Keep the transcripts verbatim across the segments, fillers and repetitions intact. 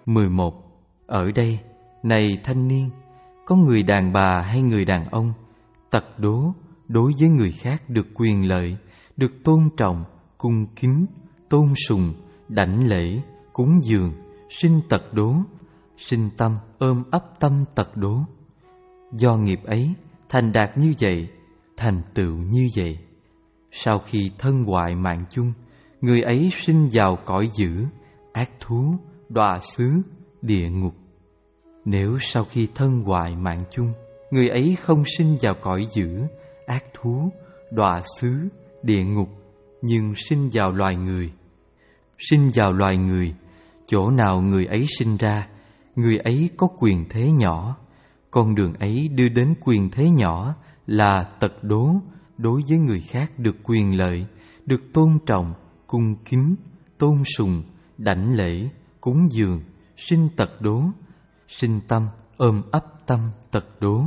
mười một. Ở đây, này thanh niên, có người đàn bà hay người đàn ông tật đố đối với người khác được quyền lợi, được tôn trọng, cung kính, tôn sùng, đảnh lễ, cúng dường, sinh tật đố, sinh tâm ôm ấp tâm tật đố. Do nghiệp ấy thành đạt như vậy, thành tựu như vậy. Sau khi thân hoại mạng chung, người ấy sinh vào cõi dữ, ác thú, đọa xứ, địa ngục. Nếu sau khi thân hoại mạng chung, người ấy không sinh vào cõi dữ, ác thú, đọa xứ, địa ngục, nhưng sinh vào loài người. Sinh vào loài người, chỗ nào người ấy sinh ra, người ấy có quyền thế nhỏ. Con đường ấy đưa đến quyền thế nhỏ là tật đố đối với người khác được quyền lợi, được tôn trọng, cung kính, tôn sùng, đảnh lễ, cúng dường, sinh tật đố, sinh tâm ôm ấp tâm tật đố.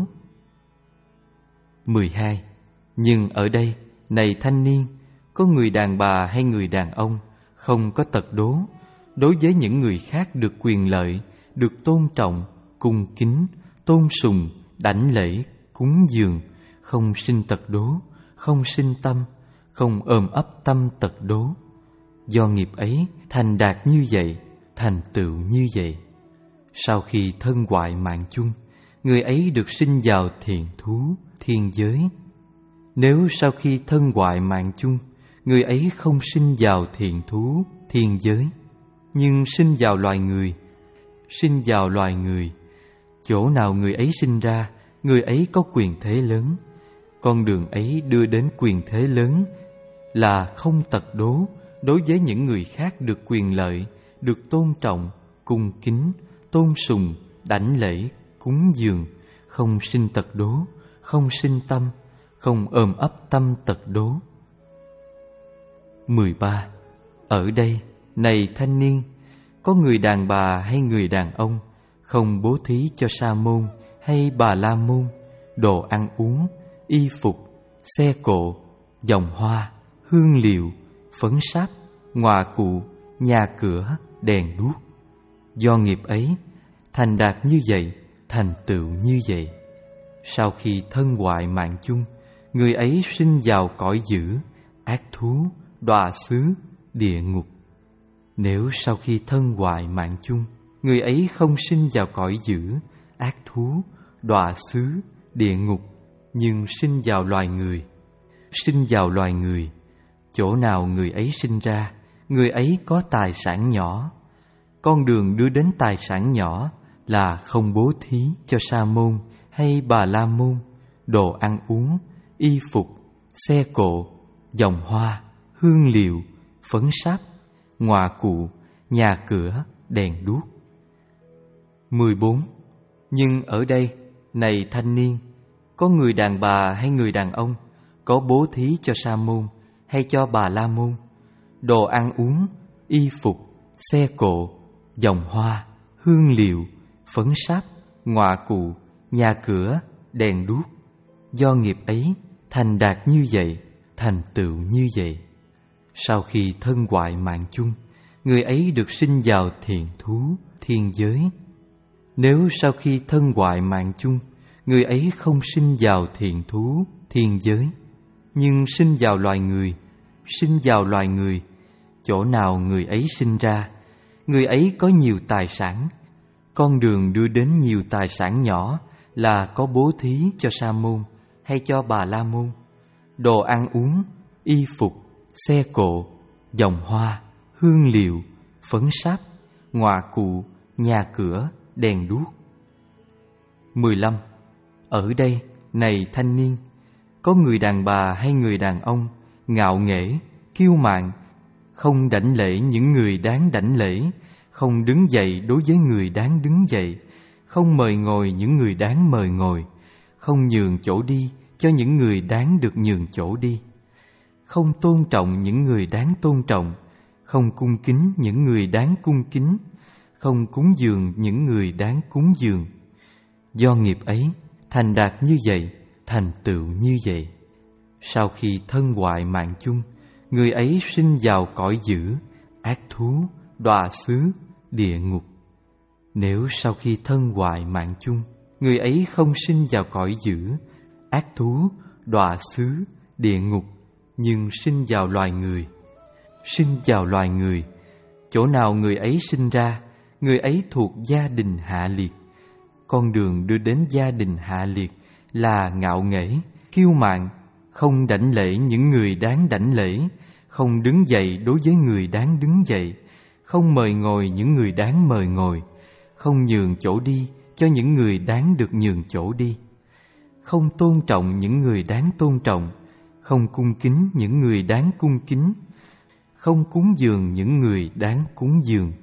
mười hai. Nhưng ở đây, này thanh niên, có người đàn bà hay người đàn ông không có tật đố đối với những người khác được quyền lợi, được tôn trọng, cung kính, tôn sùng, đảnh lễ, cúng dường, không sinh tật đố, không sinh tâm, không ôm ấp tâm tật đố. Do nghiệp ấy thành đạt như vậy, thành tựu như vậy. Sau khi thân hoại mạng chung, người ấy được sinh vào thiền thú, thiên giới. Nếu sau khi thân hoại mạng chung, người ấy không sinh vào thiền thú, thiên giới, nhưng sinh vào loài người, sinh vào loài người, chỗ nào người ấy sinh ra, người ấy có quyền thế lớn. Con đường ấy đưa đến quyền thế lớn là không tật đố đối với những người khác được quyền lợi, được tôn trọng, cung kính, tôn sùng, đảnh lễ, cúng dường, không sinh tật đố, không sinh tâm, không ôm ấp tâm tật đố. mười ba. Ở đây, này thanh niên, có người đàn bà hay người đàn ông không bố thí cho sa môn hay bà la môn đồ ăn uống, y phục, xe cộ, vòng hoa, hương liệu, phấn sáp, ngọa cụ, nhà cửa, đèn đuốc. Do nghiệp ấy thành đạt như vậy, thành tựu như vậy. Sau khi thân hoại mạng chung, người ấy sinh vào cõi dữ, ác thú, đọa xứ, địa ngục. Nếu sau khi thân hoại mạng chung, người ấy không sinh vào cõi dữ, ác thú, đọa xứ, địa ngục, nhưng sinh vào loài người. Sinh vào loài người, chỗ nào người ấy sinh ra, người ấy có tài sản nhỏ. Con đường đưa đến tài sản nhỏ là không bố thí cho sa môn hay bà la môn đồ ăn uống, y phục, xe cộ, vòng hoa, hương liệu, phấn sáp, ngọa cụ, nhà cửa, đèn đuốc. mười bốn. Nhưng ở đây, này thanh niên, có người đàn bà hay người đàn ông có bố thí cho sa môn hay cho bà la môn đồ ăn uống, y phục, xe cộ, vòng hoa, hương liệu, phấn sáp, ngọa cụ, nhà cửa, đèn đuốc. Do nghiệp ấy thành đạt như vậy, thành tựu như vậy. Sau khi thân hoại mạng chung, người ấy được sinh vào thiền thú, thiên giới. Nếu sau khi thân hoại mạng chung, người ấy không sinh vào thiền thú, thiên giới, nhưng sinh vào loài người, sinh vào loài người, chỗ nào người ấy sinh ra, người ấy có nhiều tài sản. Con đường đưa đến nhiều tài sản nhỏ là có bố thí cho sa môn hay cho bà la môn đồ ăn uống, y phục, xe cộ, vòng hoa, hương liệu, phấn sáp, ngọa cụ, nhà cửa, đèn đuốc. mười lăm. Ở đây, này thanh niên, có người đàn bà hay người đàn ông ngạo nghễ, kiêu mạn, không đảnh lễ những người đáng đảnh lễ, không đứng dậy đối với người đáng đứng dậy, không mời ngồi những người đáng mời ngồi, không nhường chỗ đi cho những người đáng được nhường chỗ đi, không tôn trọng những người đáng tôn trọng, không cung kính những người đáng cung kính, không cúng dường những người đáng cúng dường. Do nghiệp ấy thành đạt như vậy, thành tựu như vậy. Sau khi thân hoại mạng chung, người ấy sinh vào cõi dữ, ác thú, đọa xứ, địa ngục. Nếu sau khi thân hoại mạng chung, người ấy không sinh vào cõi dữ, ác thú, đọa xứ, địa ngục, nhưng sinh vào loài người. Sinh vào loài người, chỗ nào người ấy sinh ra, người ấy thuộc gia đình hạ liệt. Con đường đưa đến gia đình hạ liệt là ngạo nghễ, kiêu mạn, không đảnh lễ những người đáng đảnh lễ, không đứng dậy đối với người đáng đứng dậy, không mời ngồi những người đáng mời ngồi, không nhường chỗ đi cho những người đáng được nhường chỗ đi, không tôn trọng những người đáng tôn trọng, không cung kính những người đáng cung kính, không cúng dường những người đáng cúng dường.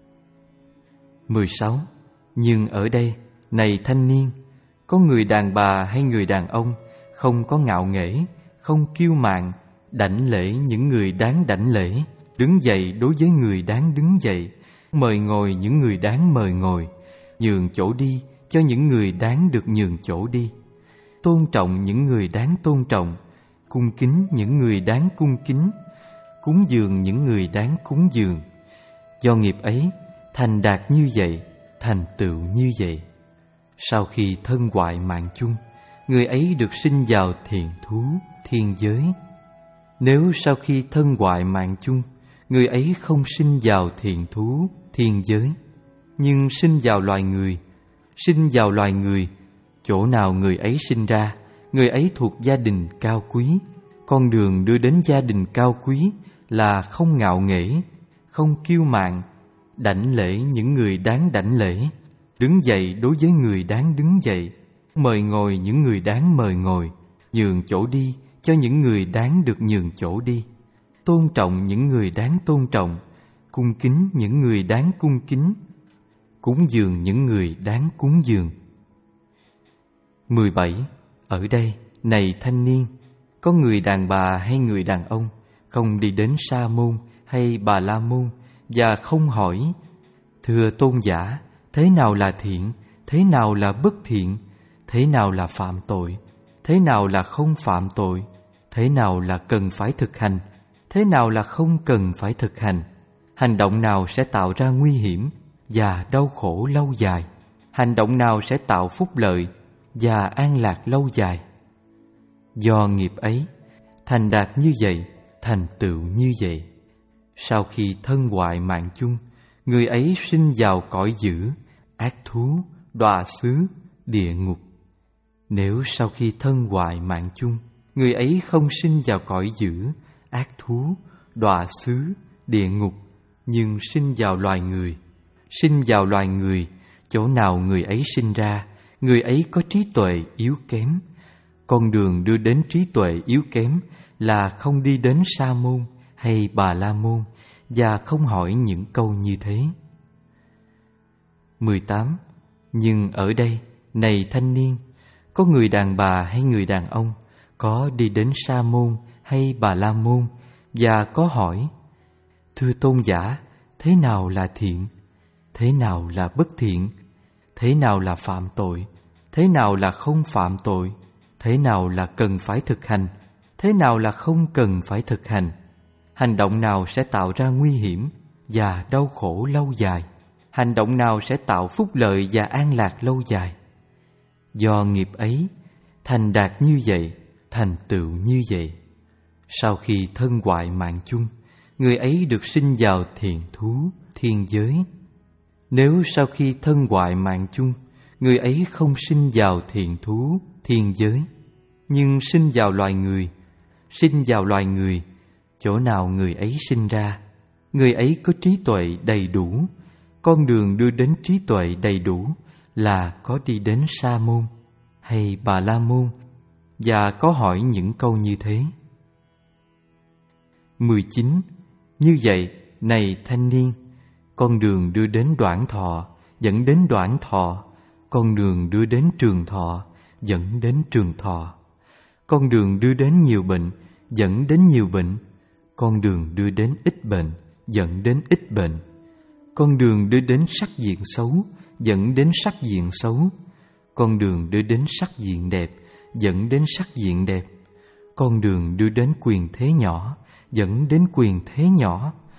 mười sáu. Nhưng ở đây, này thanh niên, có người đàn bà hay người đàn ông không có ngạo nghễ, không kiêu mạn, đảnh lễ những người đáng đảnh lễ, đứng dậy đối với người đáng đứng dậy, mời ngồi những người đáng mời ngồi, nhường chỗ đi cho những người đáng được nhường chỗ đi, tôn trọng những người đáng tôn trọng, cung kính những người đáng cung kính, cúng dường những người đáng cúng dường. Do nghiệp ấy, thành đạt như vậy, thành tựu như vậy. Sau khi thân hoại mạng chung, người ấy được sinh vào thiền thú, thiên giới. Nếu sau khi thân hoại mạng chung, người ấy không sinh vào thiền thú, thiên giới, nhưng sinh vào loài người, sinh vào loài người, chỗ nào người ấy sinh ra, người ấy thuộc gia đình cao quý. Con đường đưa đến gia đình cao quý là không ngạo nghễ, không kiêu mạn, đảnh lễ những người đáng đảnh lễ, đứng dậy đối với người đáng đứng dậy, mời ngồi những người đáng mời ngồi, nhường chỗ đi cho những người đáng được nhường chỗ đi, tôn trọng những người đáng tôn trọng, cung kính những người đáng cung kính, cúng dường những người đáng cúng dường. mười bảy. Ở đây, này thanh niên, có người đàn bà hay người đàn ông không đi đến Sa môn hay Bà La môn và không hỏi: thưa tôn giả, thế nào là thiện, thế nào là bất thiện, thế nào là phạm tội, thế nào là không phạm tội, thế nào là cần phải thực hành, thế nào là không cần phải thực hành, hành động nào sẽ tạo ra nguy hiểm và đau khổ lâu dài, hành động nào sẽ tạo phúc lợi và an lạc lâu dài. Do nghiệp ấy, thành đạt như vậy, thành tựu như vậy. Sau khi thân hoại mạng chung, người ấy sinh vào cõi dữ, ác thú, đọa xứ, địa ngục. Nếu sau khi thân hoại mạng chung, người ấy không sinh vào cõi dữ, ác thú, đọa xứ, địa ngục, nhưng sinh vào loài người. Sinh vào loài người, chỗ nào người ấy sinh ra, người ấy có trí tuệ yếu kém. Con đường đưa đến trí tuệ yếu kém là không đi đến Sa môn hay Bà La môn và không hỏi những câu như thế. mười tám. Nhưng ở đây, này thanh niên, có người đàn bà hay người đàn ông có đi đến Sa môn hay Bà La môn và có hỏi: thưa tôn giả, thế nào là thiện, thế nào là bất thiện, thế nào là phạm tội, thế nào là không phạm tội, thế nào là cần phải thực hành, thế nào là không cần phải thực hành, hành động nào sẽ tạo ra nguy hiểm và đau khổ lâu dài, hành động nào sẽ tạo phúc lợi và an lạc lâu dài. Do nghiệp ấy, thành đạt như vậy, thành tựu như vậy. Sau khi thân hoại mạng chung, người ấy được sinh vào thiền thú, thiên giới. Nếu sau khi thân hoại mạng chung, người ấy không sinh vào thiền thú, thiên giới, nhưng sinh vào loài người, sinh vào loài người, chỗ nào người ấy sinh ra, người ấy có trí tuệ đầy đủ. Con đường đưa đến trí tuệ đầy đủ là có đi đến Sa môn hay Bà La môn và có hỏi những câu như thế. mười chín. Như vậy, này thanh niên, con đường đưa đến đoạn thọ dẫn đến đoạn thọ, con đường đưa đến trường thọ dẫn đến trường thọ, con đường đưa đến nhiều bệnh dẫn đến nhiều bệnh, con đường đưa đến ít bệnh dẫn đến ít bệnh, con đường đưa đến sắc diện xấu dẫn đến sắc diện xấu, con đường đưa đến sắc diện đẹp dẫn đến sắc diện đẹp, con đường đưa đến quyền thế nhỏ dẫn đến quyền thế nhỏ,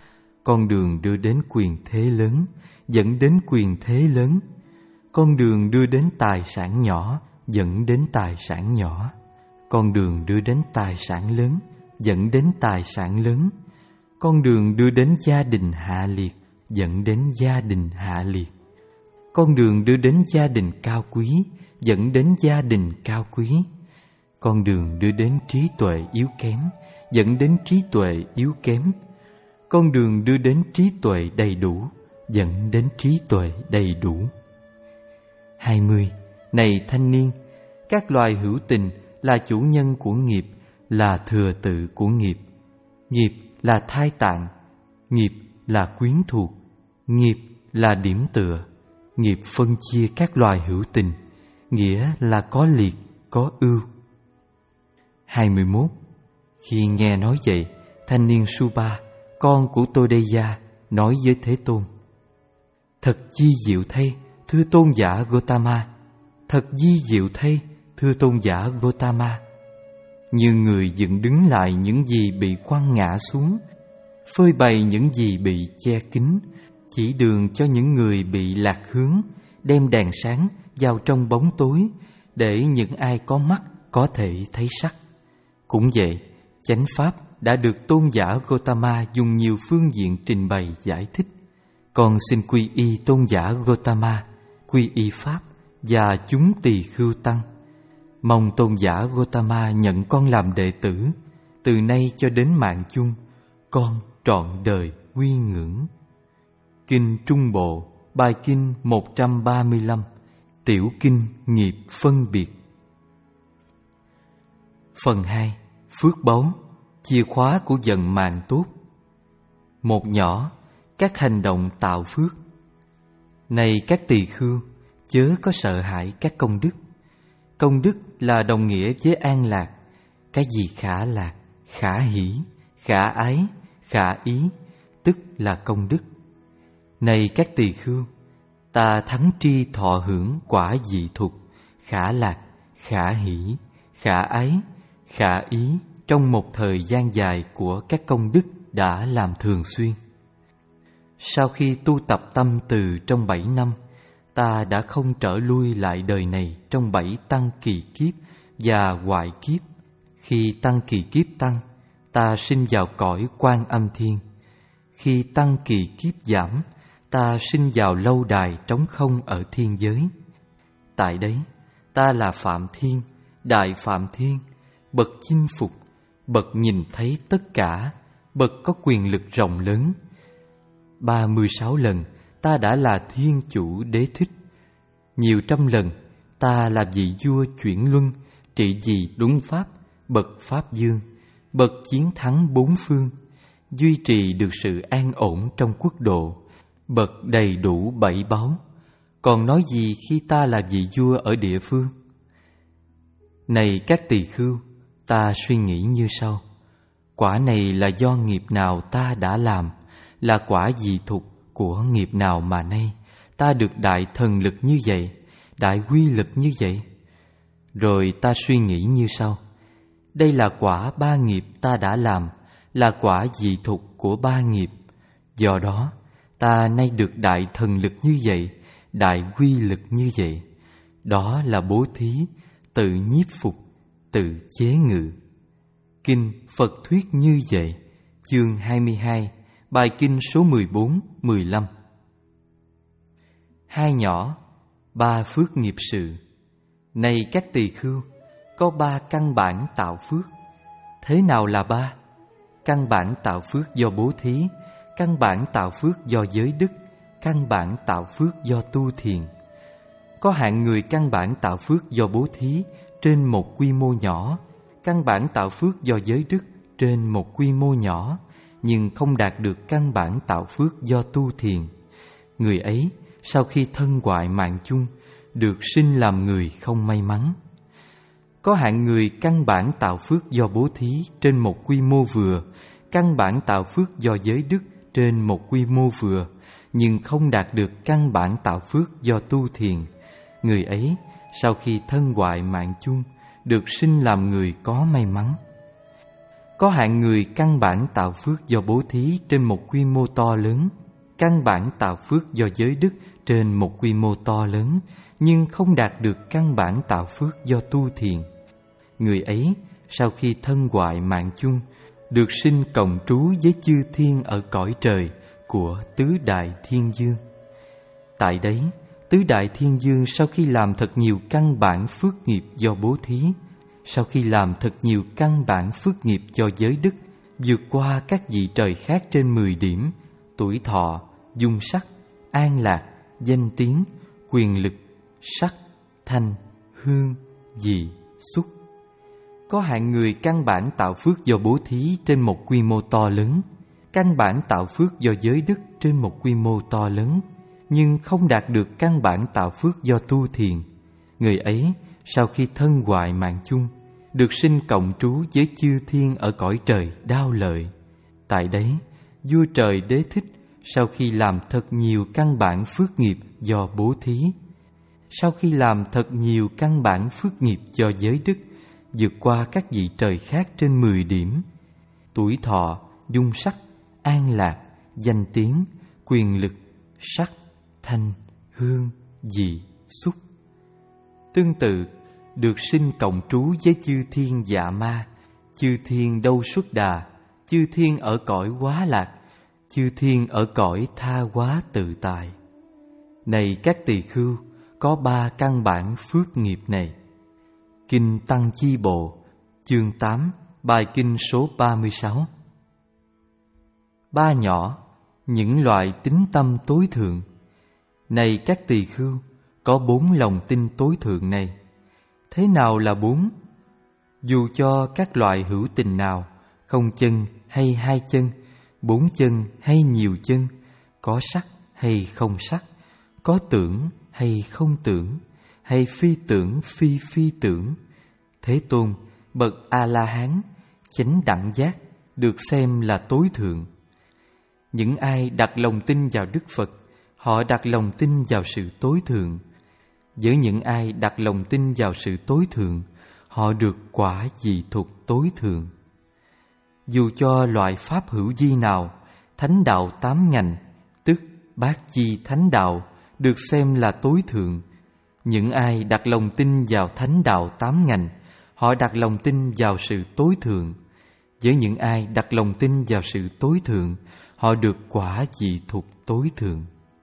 Con đường đưa đến quyền thế lớn, dẫn đến quyền thế lớn. Con đường đưa đến tài sản nhỏ, dẫn đến tài sản nhỏ. Con đường đưa đến tài sản lớn, dẫn đến tài sản lớn. Con đường đưa đến gia đình hạ liệt, dẫn đến gia đình hạ liệt. Con đường đưa đến gia đình cao quý, dẫn đến gia đình cao quý. Con đường đưa đến trí tuệ yếu kém, dẫn đến trí tuệ yếu kém. Con đường đưa đến trí tuệ đầy đủ, dẫn đến trí tuệ đầy đủ. hai mươi. Này thanh niên, các loài hữu tình là chủ nhân của nghiệp, là thừa tự của nghiệp. Nghiệp là thai tạng, nghiệp là quyến thuộc, nghiệp là điểm tựa. Nghiệp phân chia các loài hữu tình, nghĩa là có liệt, có ưu. hai mươi mốt. Khi nghe nói vậy, thanh niên Suba, con của Todeya, nói với Thế Tôn: Thật di diệu thay, thưa tôn giả Gotama. Thật di diệu thay, thưa tôn giả Gotama. Như người dựng đứng lại những gì bị quăng ngã xuống, phơi bày những gì bị che kín, chỉ đường cho những người bị lạc hướng, đem đèn sáng vào trong bóng tối, để những ai có mắt có thể thấy sắc. Cũng vậy, chánh pháp đã được tôn giả Gotama dùng nhiều phương diện trình bày giải thích. Con xin quy y tôn giả Gotama, quy y pháp và chúng tỳ khưu tăng. Mong tôn giả Gotama nhận con làm đệ tử, từ nay cho đến mạng chung, con trọn đời quy ngưỡng. Kinh Trung Bộ, bài kinh một trăm ba mươi lăm, Tiểu kinh nghiệp phân biệt. Phần hai. Phước báu, chìa khóa của vận mạng tốt. Một nhỏ, các hành động tạo phước. Này các tỳ khưu, chớ có sợ hãi các công đức. Công đức là đồng nghĩa với an lạc. Cái gì khả lạc, khả hỷ, khả ái, khả ý, tức là công đức. Này các tỳ khưu, ta thắng tri thọ hưởng quả dị thục, khả lạc, khả hỷ, khả ái, khả ý trong một thời gian dài của các công đức đã làm thường xuyên. Sau khi tu tập tâm từ trong bảy năm, ta đã không trở lui lại đời này trong bảy tăng kỳ kiếp và hoại kiếp. Khi tăng kỳ kiếp tăng, ta sinh vào cõi Quan Âm Thiên. Khi tăng kỳ kiếp giảm, ta sinh vào lâu đài trống không ở thiên giới. Tại đấy, ta là Phạm Thiên, Đại Phạm Thiên, bậc chinh phục, bậc nhìn thấy tất cả, bậc có quyền lực rộng lớn. Ba mươi sáu lần ta đã là Thiên Chủ Đế Thích. Nhiều trăm lần ta là vị vua chuyển luân, trị vì đúng pháp, bậc Pháp Dương, bậc chiến thắng bốn phương, duy trì được sự an ổn trong quốc độ, bậc đầy đủ bảy báu. Còn nói gì khi ta là vị vua ở địa phương? Này các tỳ khưu, ta suy nghĩ như sau: quả này là do nghiệp nào ta đã làm, là quả dị thục của nghiệp nào mà nay ta được đại thần lực như vậy, đại quy lực như vậy? Rồi ta suy nghĩ như sau: đây là quả ba nghiệp ta đã làm, là quả dị thục của ba nghiệp. Do đó, ta nay được đại thần lực như vậy, đại quy lực như vậy. Đó là bố thí, tự nhiếp phục, tự chế ngự. Kinh Phật thuyết như vậy, chương hai mươi hai, bài kinh số mười bốn, mười lăm. Hai nhỏ, ba phước nghiệp sự. Này các tỳ khưu, có ba căn bản tạo phước. Thế nào là ba? Căn bản tạo phước do bố thí, căn bản tạo phước do giới đức, căn bản tạo phước do tu thiền. Có hạng người căn bản tạo phước do bố thí trên một quy mô nhỏ, căn bản tạo phước do giới đức trên một quy mô nhỏ, nhưng không đạt được căn bản tạo phước do tu thiền. Người ấy sau khi thân hoại mạng chung, được sinh làm người không may mắn. Có hạng người căn bản tạo phước do bố thí trên một quy mô vừa, căn bản tạo phước do giới đức trên một quy mô vừa, nhưng không đạt được căn bản tạo phước do tu thiền. Người ấy sau khi thân hoại mạng chung, được sinh làm người có may mắn. Có hạng người căn bản tạo phước do bố thí trên một quy mô to lớn, căn bản tạo phước do giới đức trên một quy mô to lớn, nhưng không đạt được căn bản tạo phước do tu thiền. Người ấy sau khi thân hoại mạng chung, được sinh cộng trú với chư thiên ở cõi trời của tứ đại thiên dương. Tại đấy, tứ đại thiên dương sau khi làm thật nhiều căn bản phước nghiệp do bố thí, sau khi làm thật nhiều căn bản phước nghiệp do giới đức, vượt qua các vị trời khác trên mười điểm: tuổi thọ, dung sắc, an lạc, danh tiếng, quyền lực, sắc, thanh, hương, vị, xúc. Có hạng người căn bản tạo phước do bố thí trên một quy mô to lớn, căn bản tạo phước do giới đức trên một quy mô to lớn, nhưng không đạt được căn bản tạo phước do tu thiền. Người ấy sau khi thân hoại mạng chung, được sinh cộng trú với chư thiên ở cõi trời Đao Lợi. Tại đấy, vua trời Đế Thích sau khi làm thật nhiều căn bản phước nghiệp do bố thí, sau khi làm thật nhiều căn bản phước nghiệp do giới đức, vượt qua các vị trời khác trên mười điểm: tuổi thọ, dung sắc, an lạc, danh tiếng, quyền lực, sắc, thanh, hương, vị, xúc. Tương tự, được sinh cộng trú với chư thiên Dạ Ma, chư thiên Đâu Xuất Đà, chư thiên ở cõi Quá Lạc, chư thiên ở cõi Tha Hóa Tự Tại. Này các tỳ khưu, có ba căn bản phước nghiệp này. Kinh Tăng Chi Bộ, chương tám, bài kinh số ba mươi sáu. Ba nhỏ, những loại tín tâm tối thượng. Này các tỳ khưu, có bốn lòng tin tối thượng này. Thế nào là bốn? Dù cho các loại hữu tình nào, không chân hay hai chân, bốn chân hay nhiều chân, có sắc hay không sắc, có tưởng hay không tưởng, hay phi tưởng phi phi tưởng, Thế Tôn, bậc A-la-hán, chánh đẳng giác, được xem là tối thượng. Những ai đặt lòng tin vào Đức Phật, họ đặt lòng tin vào sự tối thượng. Với những ai đặt lòng tin vào sự tối thượng, họ được quả dị thục tối thượng. Dù cho loại pháp hữu vi nào, thánh đạo tám ngành, tức bát chi thánh đạo, được xem là tối thượng. Những ai đặt lòng tin vào thánh đạo tám ngành, họ đặt lòng tin vào sự tối thượng. Với những ai đặt lòng tin vào sự tối thượng, họ được quả dị thục tối thượng.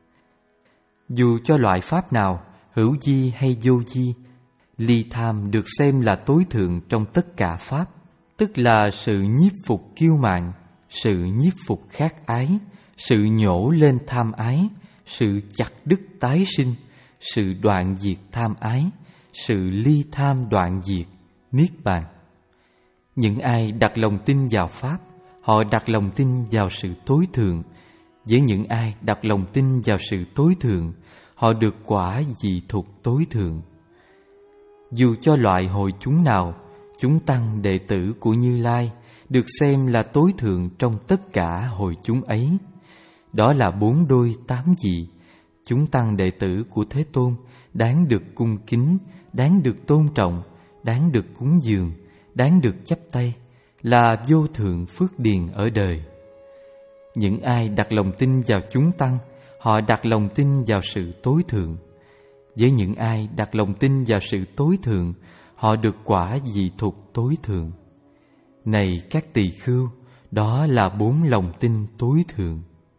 Dù cho loại pháp nào, hữu vi hay vô vi, ly tham được xem là tối thượng trong tất cả pháp, tức là sự nhiếp phục kiêu mạn, sự nhiếp phục khát ái, sự nhổ lên tham ái, sự chặt đứt tái sinh, sự đoạn diệt tham ái, sự ly tham đoạn diệt, niết bàn. Những ai đặt lòng tin vào pháp, họ đặt lòng tin vào sự tối thượng. Với những ai đặt lòng tin vào sự tối thượng, họ được quả dị thục tối thượng. Dù cho loại hội chúng nào, chúng tăng đệ tử của Như Lai được xem là tối thượng trong tất cả hội chúng ấy. Đó là bốn đôi tám vị, chúng tăng đệ tử của Thế Tôn, đáng được cung kính, đáng được tôn trọng, đáng được cúng dường, đáng được chắp tay, là vô thượng phước điền ở đời. Những ai đặt lòng tin vào chúng tăng, họ đặt lòng tin vào sự tối thượng. Với những ai đặt lòng tin vào sự tối thượng, họ được quả dị thục tối thượng. Này các tỳ khưu, đó là bốn lòng tin tối thượng.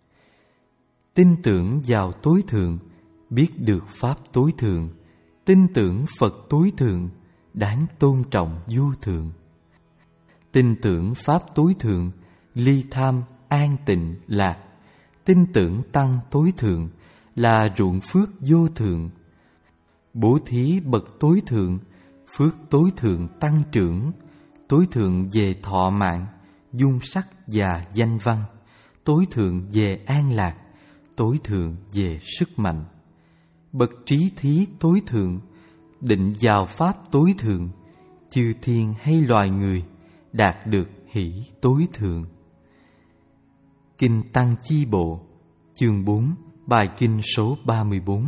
Tin tưởng vào tối thượng, biết được pháp tối thượng, tin tưởng Phật tối thượng, đáng tôn trọng vô thượng. Tin tưởng pháp tối thượng, ly tham, an tịnh, lạc. Tin tưởng tăng tối thượng, là ruộng phước vô thượng. Bố thí bậc tối thượng, phước tối thượng tăng trưởng, tối thượng về thọ mạng, dung sắc và danh văn, tối thượng về an lạc, tối thượng về sức mạnh. Bậc trí thí tối thượng, định vào pháp tối thượng, chư thiên hay loài người đạt được hỷ tối thượng. Kinh Tăng Chi Bộ, chương bốn, bài kinh số ba mươi bốn.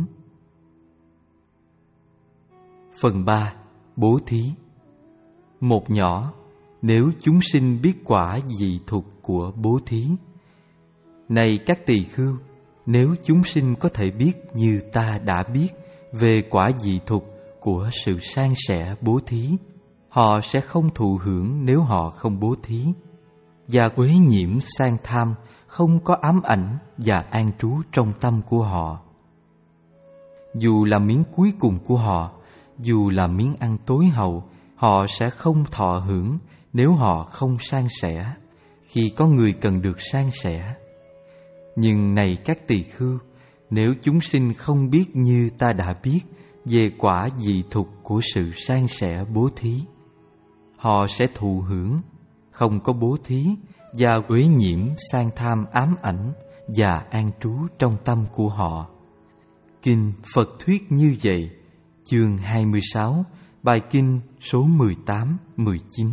Phần ba. Bố thí. Một nhỏ, nếu chúng sinh biết quả dị thục của bố thí. Này các tỳ khưu, nếu chúng sinh có thể biết như ta đã biết về quả dị thục của sự san sẻ bố thí, họ sẽ không thụ hưởng nếu họ không bố thí. Và uế nhiễm sang tham không có ám ảnh và an trú trong tâm của họ. Dù là miếng cuối cùng của họ, dù là miếng ăn tối hậu, họ sẽ không thọ hưởng nếu họ không san sẻ, khi có người cần được san sẻ. Nhưng này các tỳ khưu, nếu chúng sinh không biết như ta đã biết về quả dị thục của sự san sẻ bố thí, họ sẽ thụ hưởng, không có bố thí, và uế nhiễm sang tham ám ảnh và an trú trong tâm của họ. Kinh Phật thuyết như vậy, chương hai mươi sáu, bài kinh số mười tám, mười chín.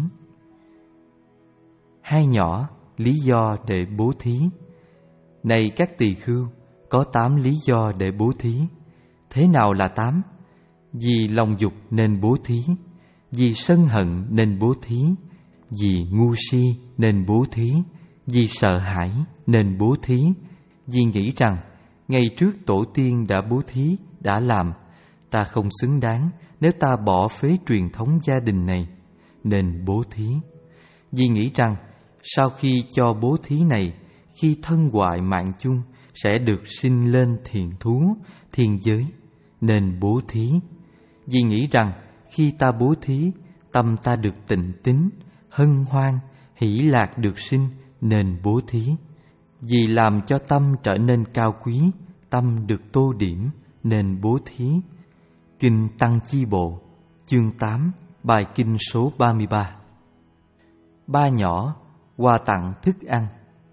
Hai nhỏ, lý do để bố thí. Này các tỳ khưu, có tám lý do để bố thí. Thế nào là tám? Vì lòng dục nên bố thí, vì sân hận nên bố thí, vì ngu si nên bố thí, vì sợ hãi nên bố thí, vì nghĩ rằng ngày trước tổ tiên đã bố thí, đã làm, ta không xứng đáng nếu ta bỏ phế truyền thống gia đình này, nên bố thí. Vì nghĩ rằng sau khi cho bố thí này, khi thân hoại mạng chung sẽ được sinh lên thiền thú, thiên giới, nên bố thí. Vì nghĩ rằng khi ta bố thí, tâm ta được tịnh tín, hân hoan, hỷ lạc được sinh, nên bố thí. Vì làm cho tâm trở nên cao quý, tâm được tô điểm, nên bố thí. Kinh Tăng Chi Bộ, chương tám, bài kinh số ba mươi ba. Ba nhỏ, quà tặng thức ăn.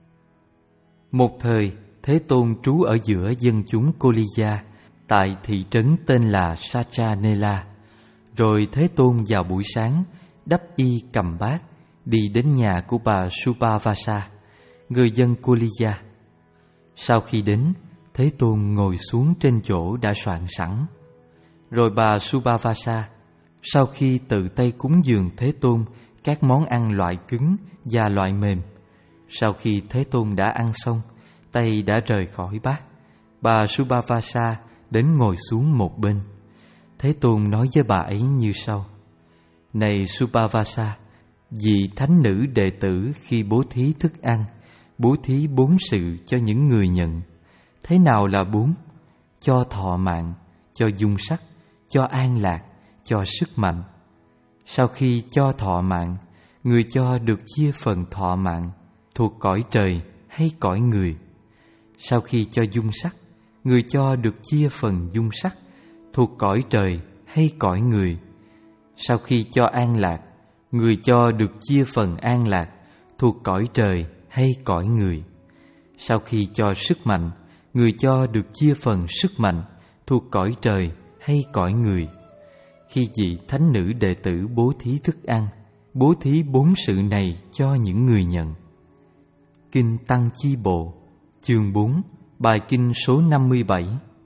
Một thời, Thế Tôn trú ở giữa dân chúng Koliya, tại thị trấn tên là Sachanela. Rồi Thế Tôn vào buổi sáng, đắp y cầm bát, đi đến nhà của bà Subhavasa, người dân Koliya. Sau khi đến, Thế Tôn ngồi xuống trên chỗ đã soạn sẵn. Rồi bà Subhavasa, sau khi tự tay cúng dường Thế Tôn các món ăn loại cứng và loại mềm, sau khi Thế Tôn đã ăn xong, tay đã rời khỏi bát, bà Subhavasa đến ngồi xuống một bên. Thế Tôn nói với bà ấy như sau: Này Subhavasa, vì thánh nữ đệ tử khi bố thí thức ăn, bố thí bốn sự cho những người nhận. Thế nào là bốn? Cho thọ mạng, cho dung sắc, cho an lạc, cho sức mạnh. Sau khi cho thọ mạng, người cho được chia phần thọ mạng thuộc cõi trời hay cõi người. Sau khi cho dung sắc, người cho được chia phần dung sắc thuộc cõi trời hay cõi người. Sau khi cho an lạc, người cho được chia phần an lạc thuộc cõi trời hay cõi người. Sau khi cho sức mạnh, người cho được chia phần sức mạnh thuộc cõi trời hay cõi người. Khi vị thánh nữ đệ tử bố thí thức ăn, bố thí bốn sự này cho những người nhận. Kinh Tăng Chi Bộ, chương bốn, bài kinh số năm mươi bảy.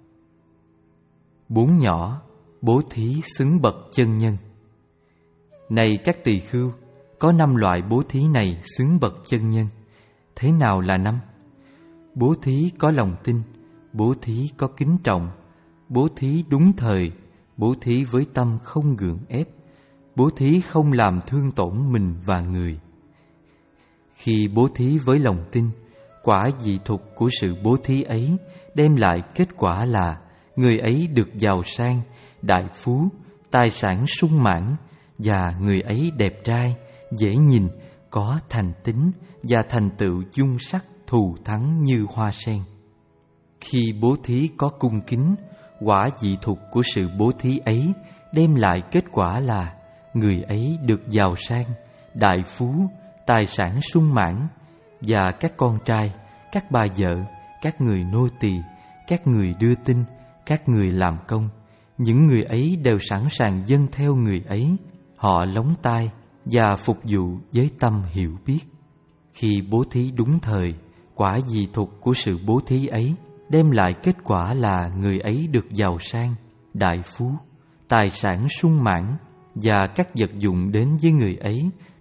Bốn nhỏ, bố thí xứng bậc chân nhân. Này các tỳ khưu, có năm loại bố thí này xứng bậc chân nhân. Thế nào là năm? Bố thí có lòng tin, bố thí có kính trọng, bố thí đúng thời, bố thí với tâm không gượng ép, bố thí không làm thương tổn mình và người. Khi bố thí với lòng tin, quả dị thục của sự bố thí ấy đem lại kết quả là người ấy được giàu sang, đại phú, tài sản sung mãn, và người ấy đẹp trai, dễ nhìn, có thành tín và thành tựu dung sắc thù thắng như hoa sen. Khi bố thí có cung kính, quả dị thục của sự bố thí ấy đem lại kết quả là người ấy được giàu sang, đại phú, tài sản sung mãn, và các con trai, các bà vợ, các người nô tỳ, các người đưa tin, các người làm công, những người ấy đều sẵn sàng dâng theo người ấy. Họ lóng tai và phục vụ với tâm hiểu biết. Khi bố thí đúng thời, quả dị thục của sự bố thí ấy đem lại kết quả là người ấy được giàu sang, đại phú, tài sản sung mãn, và các vật dụng đến với người ấy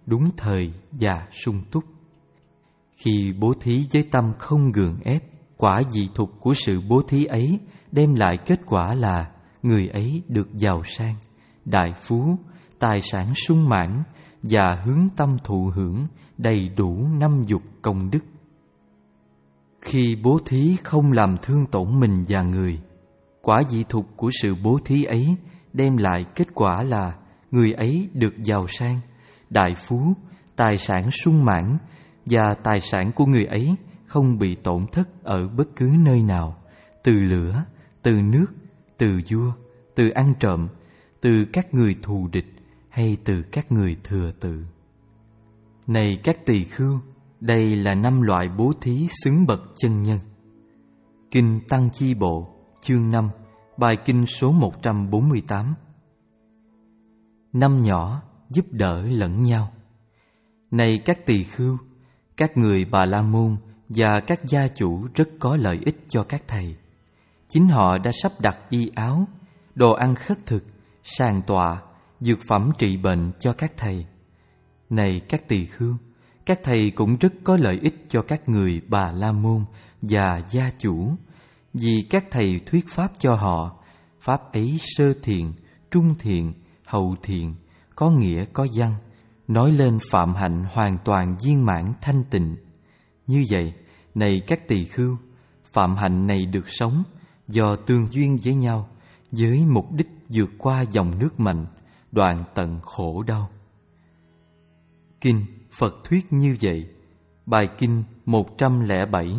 đúng thời và sung túc. Khi bố thí với tâm không gượng ép, quả dị thục của sự bố thí ấy đem lại kết quả là người ấy được giàu sang, đại phú, tài sản sung mãn và hướng tâm thụ hưởng đầy đủ năm dục công đức. Khi bố thí không làm thương tổn mình và người, quả dị thục của sự bố thí ấy đem lại kết quả là người ấy được giàu sang, đại phú, tài sản sung mãn và tài sản của người ấy không bị tổn thất ở bất cứ nơi nào, từ lửa, từ nước, từ vua, từ ăn trộm, từ các người thù địch hay từ các người thừa tự. Này các tỳ khưu, đây là năm loại bố thí xứng bậc chân nhân. Kinh Tăng Chi Bộ, chương năm, bài kinh số một trăm bốn mươi tám. Năm nhỏ giúp đỡ lẫn nhau. Này các tỳ khưu, các người Bà La Môn và các gia chủ rất có lợi ích cho các thầy. Chính họ đã sắp đặt y áo, đồ ăn khất thực, sàng tọa, dược phẩm trị bệnh cho các thầy. Này các tỳ khưu, các thầy cũng rất có lợi ích cho các người Bà La Môn và gia chủ, vì các thầy thuyết pháp cho họ. Pháp ấy sơ thiện, trung thiện, hậu thiện, có nghĩa có văn, nói lên phạm hạnh hoàn toàn viên mãn thanh tịnh. Như vậy, này các tỳ khưu, phạm hạnh này được sống do tương duyên với nhau, với mục đích vượt qua dòng nước mạnh, đoạn tận khổ đau. Kinh Phật thuyết như vậy. Bài kinh một trăm lẻ bảy.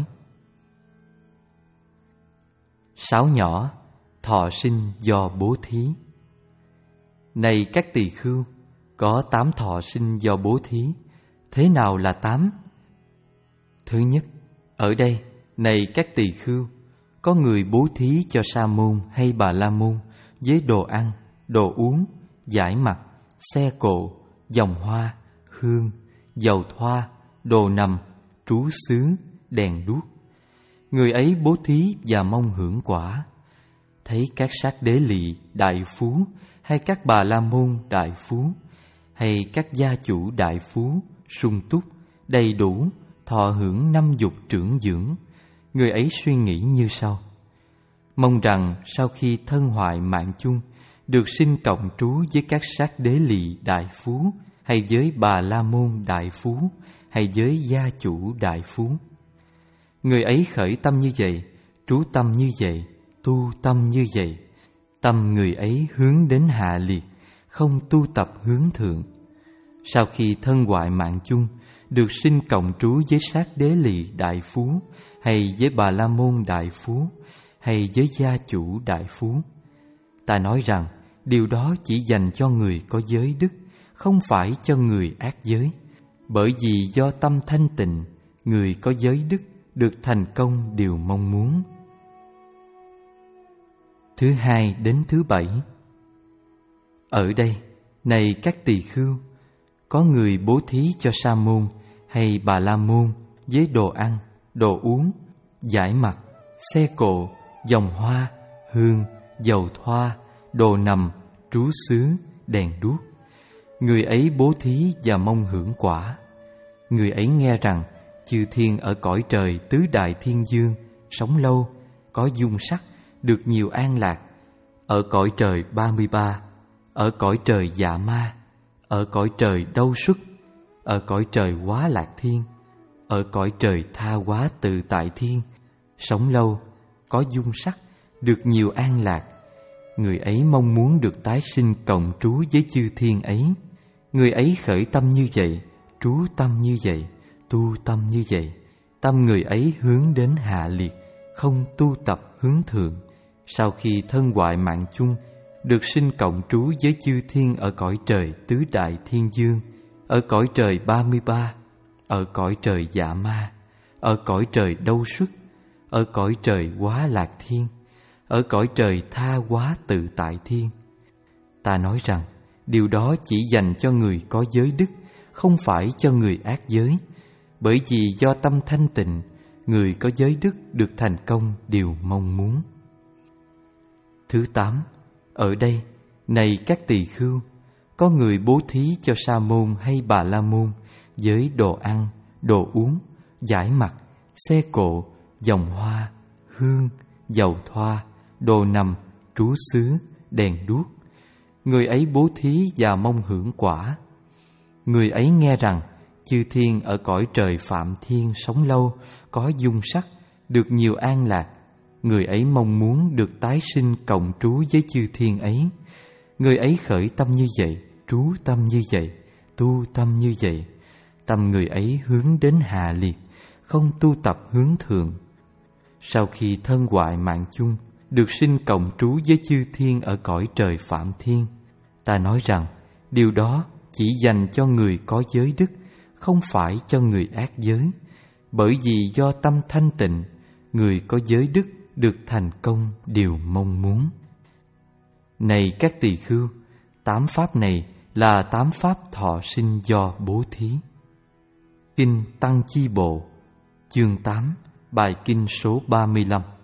Sáu nhỏ thọ sinh do bố thí. Này các tỳ khưu, có tám thọ sinh do bố thí. Thế nào là tám? Thứ nhất, ở đây, này các tỳ khưu, có người bố thí cho Sa môn hay Bà La môn với đồ ăn, đồ uống, giải mặt, xe cộ, vòng hoa, hương, dầu thoa, đồ nằm, trú xứ, đèn đuốc. Người ấy bố thí và mong hưởng quả. Thấy các sát đế lỵ đại phú, hay các Bà La môn đại phú, hay các gia chủ đại phú, sung túc, đầy đủ, thọ hưởng năm dục trưởng dưỡng, người ấy suy nghĩ như sau: mong rằng sau khi thân hoại mạng chung, được sinh cộng trú với các sát đế lỵ đại phú, hay với Bà La môn đại phú, hay với gia chủ đại phú. Người ấy khởi tâm như vậy, trú tâm như vậy, tu tâm như vậy. Tâm người ấy hướng đến hạ liệt, không tu tập hướng thượng. Sau khi thân hoại mạng chung, được sinh cộng trú với sát đế lỵ đại phú, hay với Bà La môn đại phú, hay với gia chủ đại phú. Ta nói rằng điều đó chỉ dành cho người có giới đức, không phải cho người ác giới. Bởi vì do tâm thanh tịnh, người có giới đức được thành công điều mong muốn. Thứ hai đến thứ bảy. Ở đây, này các tỳ khưu, có người bố thí cho Sa môn hay Bà La môn với đồ ăn, đồ uống, giải mặt, xe cộ, vòng hoa, hương, dầu thoa, đồ nằm, trú xứ, đèn đuốc. Người ấy bố thí và mong hưởng quả. Người ấy nghe rằng chư thiên ở cõi trời tứ đại thiên dương sống lâu, có dung sắc, được nhiều an lạc. Ở cõi trời ba mươi ba, ở cõi trời dạ ma, ở cõi trời đâu xuất, ở cõi trời hóa lạc thiên, ở cõi trời tha hóa tự tại thiên, sống lâu, có dung sắc, được nhiều an lạc. Người ấy mong muốn được tái sinh cộng trú với chư thiên ấy. Người ấy khởi tâm như vậy, trú tâm như vậy, tu tâm như vậy. Tâm người ấy hướng đến hạ liệt, không tu tập hướng thượng. Sau khi thân hoại mạng chung, được sinh cộng trú với chư thiên ở cõi trời tứ đại thiên dương, ở cõi trời ba mươi ba, ở cõi trời dạ ma, ở cõi trời đâu xuất, ở cõi trời hóa lạc thiên, ở cõi trời tha hóa tự tại thiên. Ta nói rằng điều đó chỉ dành cho người có giới đức, không phải cho người ác giới. Bởi vì do tâm thanh tịnh, người có giới đức được thành công điều mong muốn. Thứ tám. Ở đây, này các tỳ khưu, Có người bố thí cho sa môn hay bà la môn với đồ ăn, đồ uống, giải mặt, xe cộ, vòng hoa, hương, dầu thoa, đồ nằm, trú xứ, đèn đuốc. Người ấy bố thí và mong hưởng quả. Người ấy nghe rằng chư thiên ở cõi trời Phạm Thiên sống lâu, có dung sắc, được nhiều an lạc. Người ấy mong muốn được tái sinh cộng trú với chư thiên ấy. Người ấy khởi tâm như vậy, trú tâm như vậy, tu tâm như vậy. Tâm người ấy hướng đến hạ liệt, không tu tập hướng thượng. Sau khi thân hoại mạng chung, được sinh cộng trú với chư thiên ở cõi trời Phạm Thiên. Ta nói rằng điều đó chỉ dành cho người có giới đức, không phải cho người ác giới. Bởi vì do tâm thanh tịnh, người có giới đức được thành công điều mong muốn. Này các tỳ khưu, tám pháp này là tám pháp thọ sinh do bố thí. Kinh Tăng Chi Bộ, chương tám, bài kinh số ba mươi lăm.